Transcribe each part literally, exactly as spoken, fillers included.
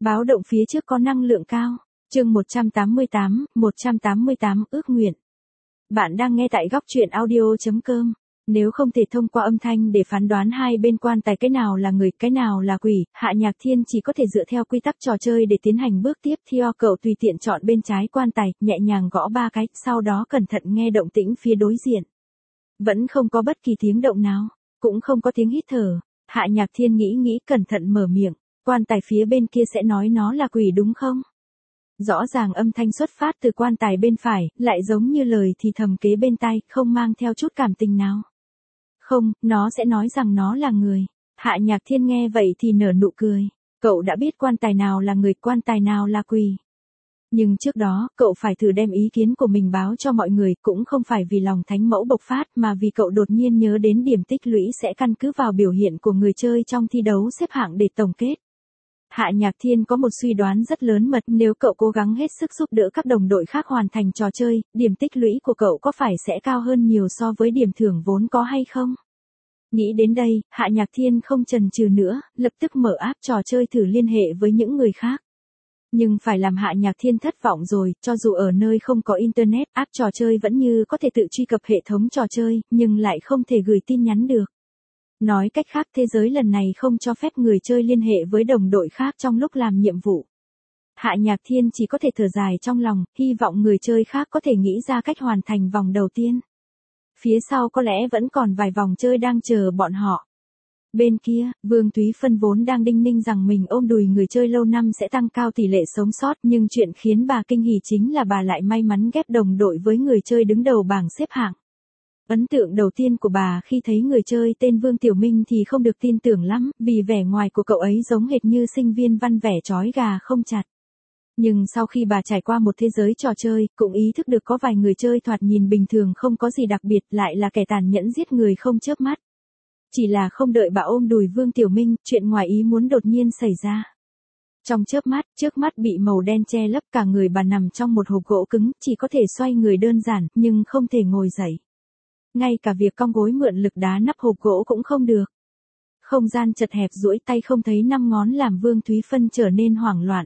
Báo động phía trước có năng lượng cao. Chương một trăm tám mươi tám, một trăm tám mươi tám ước nguyện. Bạn đang nghe tại góc truyện audio chấm com. Nếu không thể thông qua âm thanh để phán đoán hai bên quan tài cái nào là người, cái nào là quỷ, Hạ Nhạc Thiên chỉ có thể dựa theo quy tắc trò chơi để tiến hành bước tiếp theo. Cậu tùy tiện chọn bên trái quan tài, nhẹ nhàng gõ ba cái, sau đó cẩn thận nghe động tĩnh phía đối diện. Vẫn không có bất kỳ tiếng động nào, cũng không có tiếng hít thở. Hạ Nhạc Thiên nghĩ nghĩ cẩn thận mở miệng, quan tài phía bên kia sẽ nói nó là quỷ đúng không? Rõ ràng âm thanh xuất phát từ quan tài bên phải, lại giống như lời thì thầm kế bên tai, không mang theo chút cảm tình nào. Không, nó sẽ nói rằng nó là người. Hạ Nhạc Thiên nghe vậy thì nở nụ cười. Cậu đã biết quan tài nào là người, quan tài nào là quỷ. Nhưng trước đó, cậu phải thử đem ý kiến của mình báo cho mọi người, cũng không phải vì lòng thánh mẫu bộc phát mà vì cậu đột nhiên nhớ đến điểm tích lũy sẽ căn cứ vào biểu hiện của người chơi trong thi đấu xếp hạng để tổng kết. Hạ Nhạc Thiên có một suy đoán rất lớn mật, nếu cậu cố gắng hết sức giúp đỡ các đồng đội khác hoàn thành trò chơi, điểm tích lũy của cậu có phải sẽ cao hơn nhiều so với điểm thưởng vốn có hay không? Nghĩ đến đây, Hạ Nhạc Thiên không chần chừ nữa, lập tức mở app trò chơi thử liên hệ với những người khác. Nhưng phải làm Hạ Nhạc Thiên thất vọng rồi, cho dù ở nơi không có internet, app trò chơi vẫn như có thể tự truy cập hệ thống trò chơi, nhưng lại không thể gửi tin nhắn được. Nói cách khác, thế giới lần này không cho phép người chơi liên hệ với đồng đội khác trong lúc làm nhiệm vụ. Hạ Nhạc Thiên chỉ có thể thở dài trong lòng, hy vọng người chơi khác có thể nghĩ ra cách hoàn thành vòng đầu tiên. Phía sau có lẽ vẫn còn vài vòng chơi đang chờ bọn họ. Bên kia, Vương Thúy Phân vốn đang đinh ninh rằng mình ôm đùi người chơi lâu năm sẽ tăng cao tỷ lệ sống sót, nhưng chuyện khiến bà kinh hỉ chính là bà lại may mắn ghép đồng đội với người chơi đứng đầu bảng xếp hạng. Ấn tượng đầu tiên của bà khi thấy người chơi tên Vương Tiểu Minh thì không được tin tưởng lắm, vì vẻ ngoài của cậu ấy giống hệt như sinh viên văn vẻ trói gà không chặt. Nhưng sau khi bà trải qua một thế giới trò chơi, cũng ý thức được có vài người chơi thoạt nhìn bình thường không có gì đặc biệt lại là kẻ tàn nhẫn giết người không chớp mắt. Chỉ là không đợi bà ôm đùi Vương Tiểu Minh, chuyện ngoài ý muốn đột nhiên xảy ra. Trong chớp mắt, trước mắt bị màu đen che lấp, cả người bà nằm trong một hộp gỗ cứng, chỉ có thể xoay người đơn giản, nhưng không thể ngồi dậy. Ngay cả việc cong gối mượn lực đá nắp hộp gỗ cũng không được. Không gian chật hẹp, duỗi tay không thấy năm ngón làm Vương Thúy Phân trở nên hoảng loạn.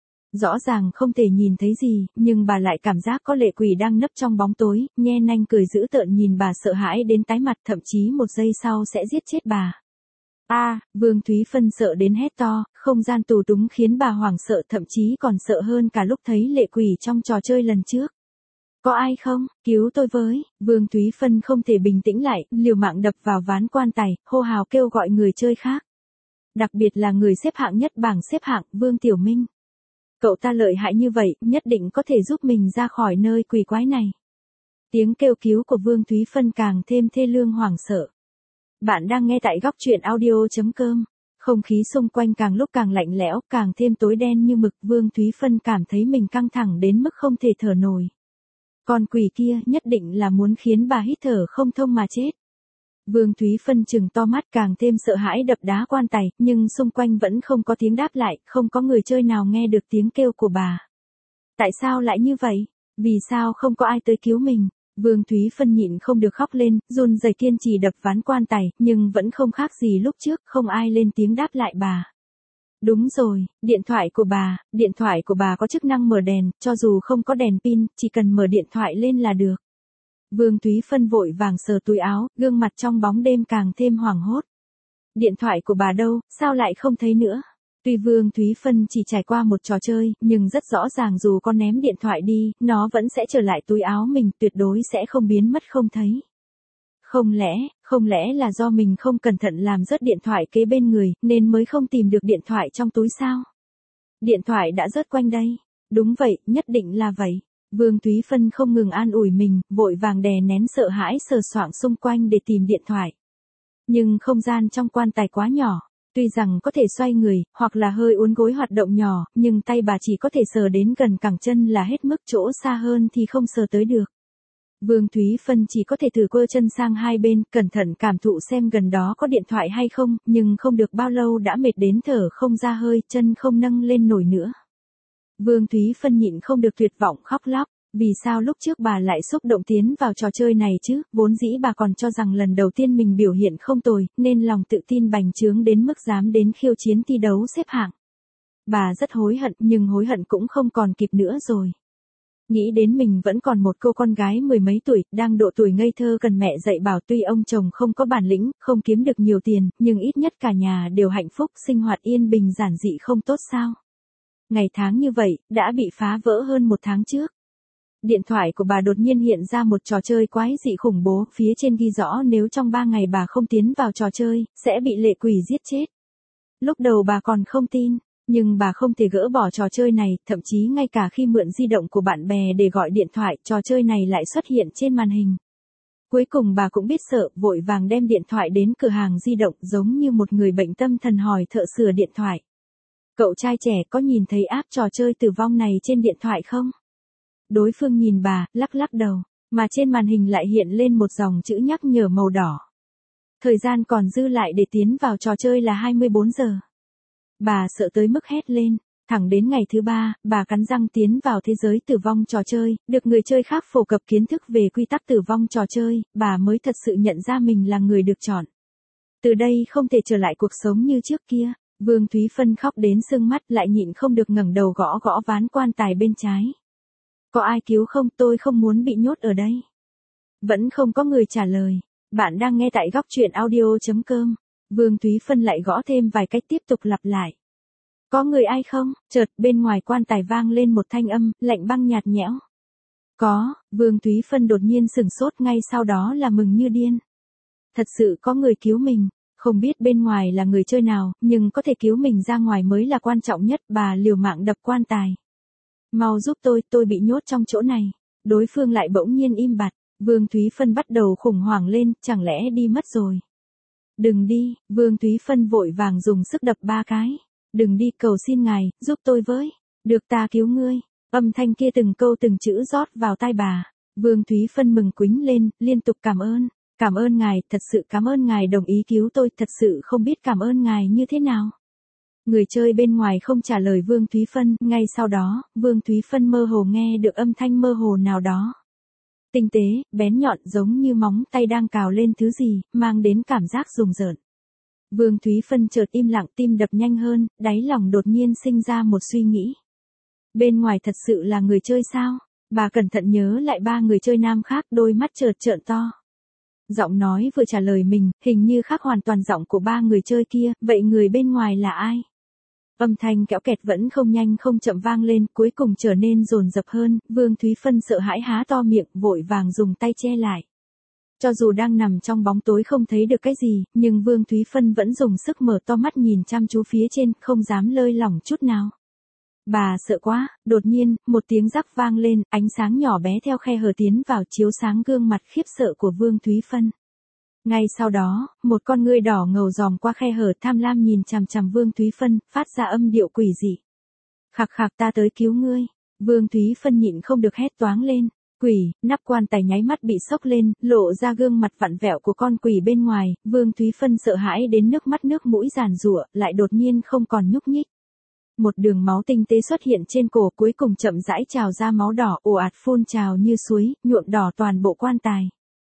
Rõ ràng không thể nhìn thấy gì, nhưng bà lại cảm giác có lệ quỷ đang nấp trong bóng tối, nhe nanh cười dữ tợn nhìn bà sợ hãi đến tái mặt, thậm chí một giây sau sẽ giết chết bà. A, à, Vương Thúy Phân sợ đến hét to, không gian tù túng khiến bà hoảng sợ, thậm chí còn sợ hơn cả lúc thấy lệ quỷ trong trò chơi lần trước. Có ai không, cứu tôi với. Vương Thúy Phân không thể bình tĩnh lại, liều mạng đập vào ván quan tài, hô hào kêu gọi người chơi khác. Đặc biệt là người xếp hạng nhất bảng xếp hạng, Vương Tiểu Minh. Cậu ta lợi hại như vậy, nhất định có thể giúp mình ra khỏi nơi quỷ quái này. Tiếng kêu cứu của Vương Thúy Phân càng thêm thê lương hoảng sợ. Bạn đang nghe tại góc truyện audio chấm com. Không khí xung quanh càng lúc càng lạnh lẽo, càng thêm tối đen như mực. Vương Thúy Phân cảm thấy mình căng thẳng đến mức không thể thở nổi. Con quỷ kia nhất định là muốn khiến bà hít thở không thông mà chết. Vương Thúy Phân trừng to mắt, càng thêm sợ hãi đập đá quan tài, nhưng xung quanh vẫn không có tiếng đáp lại, không có người chơi nào nghe được tiếng kêu của bà. Tại sao lại như vậy? Vì sao không có ai tới cứu mình? Vương Thúy Phân nhịn không được khóc lên, run rẩy kiên trì đập ván quan tài, nhưng vẫn không khác gì lúc trước, không ai lên tiếng đáp lại bà. Đúng rồi, điện thoại của bà, điện thoại của bà có chức năng mở đèn, cho dù không có đèn pin, chỉ cần mở điện thoại lên là được. Vương Thúy Phân vội vàng sờ túi áo, gương mặt trong bóng đêm càng thêm hoảng hốt. Điện thoại của bà đâu, sao lại không thấy nữa? Tuy Vương Thúy Phân chỉ trải qua một trò chơi, nhưng rất rõ ràng dù con ném điện thoại đi, nó vẫn sẽ trở lại túi áo mình, tuyệt đối sẽ không biến mất không thấy. Không lẽ, không lẽ là do mình không cẩn thận làm rớt điện thoại kế bên người, nên mới không tìm được điện thoại trong túi sao? Điện thoại đã rớt quanh đây. Đúng vậy, nhất định là vậy. Vương Thúy Phân không ngừng an ủi mình, vội vàng đè nén sợ hãi sờ soạng xung quanh để tìm điện thoại. Nhưng không gian trong quan tài quá nhỏ, tuy rằng có thể xoay người, hoặc là hơi uốn gối hoạt động nhỏ, nhưng tay bà chỉ có thể sờ đến gần cẳng chân là hết mức, chỗ xa hơn thì không sờ tới được. Vương Thúy Phân chỉ có thể thử quơ chân sang hai bên, cẩn thận cảm thụ xem gần đó có điện thoại hay không, nhưng không được bao lâu đã mệt đến thở không ra hơi, chân không nâng lên nổi nữa. Vương Thúy Phân nhịn không được tuyệt vọng khóc lóc, vì sao lúc trước bà lại xúc động tiến vào trò chơi này chứ, vốn dĩ bà còn cho rằng lần đầu tiên mình biểu hiện không tồi, nên lòng tự tin bành trướng đến mức dám đến khiêu chiến thi đấu xếp hạng. Bà rất hối hận, nhưng hối hận cũng không còn kịp nữa rồi. Nghĩ đến mình vẫn còn một cô con gái mười mấy tuổi, đang độ tuổi ngây thơ cần mẹ dạy bảo, tuy ông chồng không có bản lĩnh, không kiếm được nhiều tiền, nhưng ít nhất cả nhà đều hạnh phúc, sinh hoạt yên bình giản dị không tốt sao. Ngày tháng như vậy, đã bị phá vỡ hơn một tháng trước. Điện thoại của bà đột nhiên hiện ra một trò chơi quái dị khủng bố, phía trên ghi rõ nếu trong ba ngày bà không tiến vào trò chơi, sẽ bị lệ quỷ giết chết. Lúc đầu bà còn không tin, nhưng bà không thể gỡ bỏ trò chơi này, thậm chí ngay cả khi mượn di động của bạn bè để gọi điện thoại, trò chơi này lại xuất hiện trên màn hình. Cuối cùng bà cũng biết sợ, vội vàng đem điện thoại đến cửa hàng di động, giống như một người bệnh tâm thần hỏi thợ sửa điện thoại. Cậu trai trẻ có nhìn thấy app trò chơi tử vong này trên điện thoại không? Đối phương nhìn bà, lắc lắc đầu, mà trên màn hình lại hiện lên một dòng chữ nhắc nhở màu đỏ. Thời gian còn dư lại để tiến vào trò chơi là hai mươi bốn giờ. Bà sợ tới mức hét lên, thẳng đến ngày thứ ba, bà cắn răng tiến vào thế giới tử vong trò chơi, được người chơi khác phổ cập kiến thức về quy tắc tử vong trò chơi, bà mới thật sự nhận ra mình là người được chọn. Từ đây không thể trở lại cuộc sống như trước kia. Vương Thúy Phân khóc đến sưng mắt, lại nhịn không được ngẩng đầu gõ gõ ván quan tài bên trái. Có ai cứu không, tôi không muốn bị nhốt ở đây. Vẫn không có người trả lời. Bạn đang nghe tại góc truyện audio chấm com. Vương Thúy Phân lại gõ thêm vài cách tiếp tục lặp lại. Có người ai không? Chợt bên ngoài quan tài vang lên một thanh âm, lạnh băng nhạt nhẽo. Có, Vương Thúy Phân đột nhiên sửng sốt, ngay sau đó là mừng như điên. Thật sự có người cứu mình. Không biết bên ngoài là người chơi nào, nhưng có thể cứu mình ra ngoài mới là quan trọng nhất. Bà liều mạng đập quan tài. Mau giúp tôi, tôi bị nhốt trong chỗ này. Đối phương lại bỗng nhiên im bặt. Vương Thúy Phân bắt đầu khủng hoảng lên, chẳng lẽ đi mất rồi. Đừng đi, Vương Thúy Phân vội vàng dùng sức đập ba cái. Đừng đi, cầu xin ngài, giúp tôi với. Được, ta cứu ngươi. Âm thanh kia từng câu từng chữ rót vào tai bà. Vương Thúy Phân mừng quính lên, liên tục cảm ơn. Cảm ơn ngài, thật sự cảm ơn ngài đồng ý cứu tôi, thật sự không biết cảm ơn ngài như thế nào. Người chơi bên ngoài không trả lời Vương Thúy Phân, ngay sau đó, Vương Thúy Phân mơ hồ nghe được âm thanh mơ hồ nào đó. Tinh tế, bén nhọn, giống như móng tay đang cào lên thứ gì, mang đến cảm giác rùng rợn. Vương Thúy Phân chợt im lặng, tim đập nhanh hơn, đáy lòng đột nhiên sinh ra một suy nghĩ. Bên ngoài thật sự là người chơi sao? Bà cẩn thận nhớ lại ba người chơi nam khác, đôi mắt chợt trợn to. Giọng nói vừa trả lời mình, hình như khác hoàn toàn giọng của ba người chơi kia, vậy người bên ngoài là ai? Âm thanh kẽo kẹt vẫn không nhanh không chậm vang lên, cuối cùng trở nên dồn dập hơn, Vương Thúy Phân sợ hãi há to miệng, vội vàng dùng tay che lại. Cho dù đang nằm trong bóng tối không thấy được cái gì, nhưng Vương Thúy Phân vẫn dùng sức mở to mắt nhìn chăm chú phía trên, không dám lơi lỏng chút nào. Bà sợ quá, đột nhiên, một tiếng rắc vang lên, ánh sáng nhỏ bé theo khe hở tiến vào chiếu sáng gương mặt khiếp sợ của Vương Thúy Phân. Ngay sau đó, một con ngươi đỏ ngầu dòm qua khe hở tham lam nhìn chằm chằm Vương Thúy Phân, phát ra âm điệu quỷ dị. Khạc khạc, ta tới cứu ngươi. Vương Thúy Phân nhịn không được hét toáng lên. Quỷ, nắp quan tài nháy mắt bị sốc lên, lộ ra gương mặt vặn vẹo của con quỷ bên ngoài, Vương Thúy Phân sợ hãi đến nước mắt nước mũi giàn giụa, lại đột nhiên không còn nhúc nhích. Một đường máu tinh tế xuất hiện trên cổ, cuối cùng chậm rãi trào ra máu đỏ ồ ạt phun trào như suối, nhuộm đỏ toàn bộ quan tài.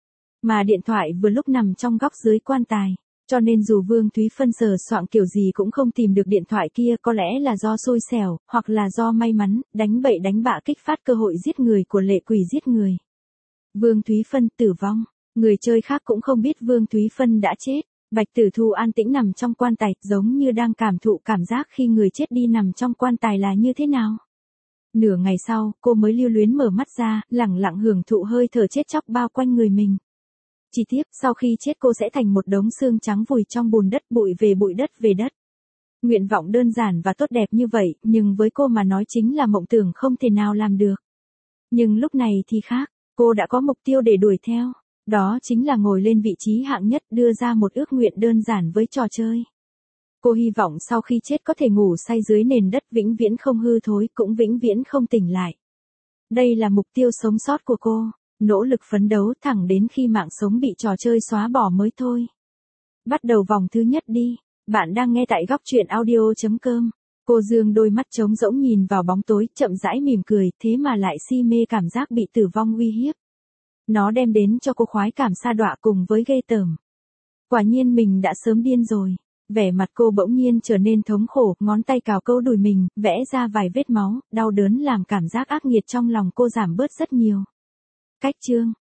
Mà điện thoại vừa lúc nằm trong góc dưới quan tài, cho nên dù Vương Thúy Phân sờ soạng kiểu gì cũng không tìm được điện thoại kia, có lẽ là do xui xẻo, hoặc là do may mắn, đánh bậy đánh bạ kích phát cơ hội giết người của lệ quỷ giết người. Vương Thúy Phân tử vong, người chơi khác cũng không biết Vương Thúy Phân đã chết. Bạch Tử Thu an tĩnh nằm trong quan tài, giống như đang cảm thụ cảm giác khi người chết đi nằm trong quan tài là như thế nào. Nửa ngày sau, cô mới lưu luyến mở mắt ra, lẳng lặng hưởng thụ hơi thở chết chóc bao quanh người mình. Chỉ tiếc, sau khi chết cô sẽ thành một đống xương trắng vùi trong bùn đất, bụi về bụi đất về đất. Nguyện vọng đơn giản và tốt đẹp như vậy, nhưng với cô mà nói chính là mộng tưởng không thể nào làm được. Nhưng lúc này thì khác, cô đã có mục tiêu để đuổi theo. Đó chính là ngồi lên vị trí hạng nhất, đưa ra một ước nguyện đơn giản với trò chơi. Cô hy vọng sau khi chết có thể ngủ say dưới nền đất, vĩnh viễn không hư thối, cũng vĩnh viễn không tỉnh lại. Đây là mục tiêu sống sót của cô, nỗ lực phấn đấu thẳng đến khi mạng sống bị trò chơi xóa bỏ mới thôi. Bắt đầu vòng thứ nhất đi. Bạn đang nghe tại góc truyện audio chấm com. Cô dương đôi mắt trống rỗng nhìn vào bóng tối, chậm rãi mỉm cười, thế mà lại si mê cảm giác bị tử vong uy hiếp. Nó đem đến cho cô khoái cảm sa đọa cùng với ghê tởm. Quả nhiên mình đã sớm điên rồi. Vẻ mặt cô bỗng nhiên trở nên thống khổ, ngón tay cào câu đùi mình, vẽ ra vài vết máu, đau đớn làm cảm giác ác nghiệt trong lòng cô giảm bớt rất nhiều. Cách chương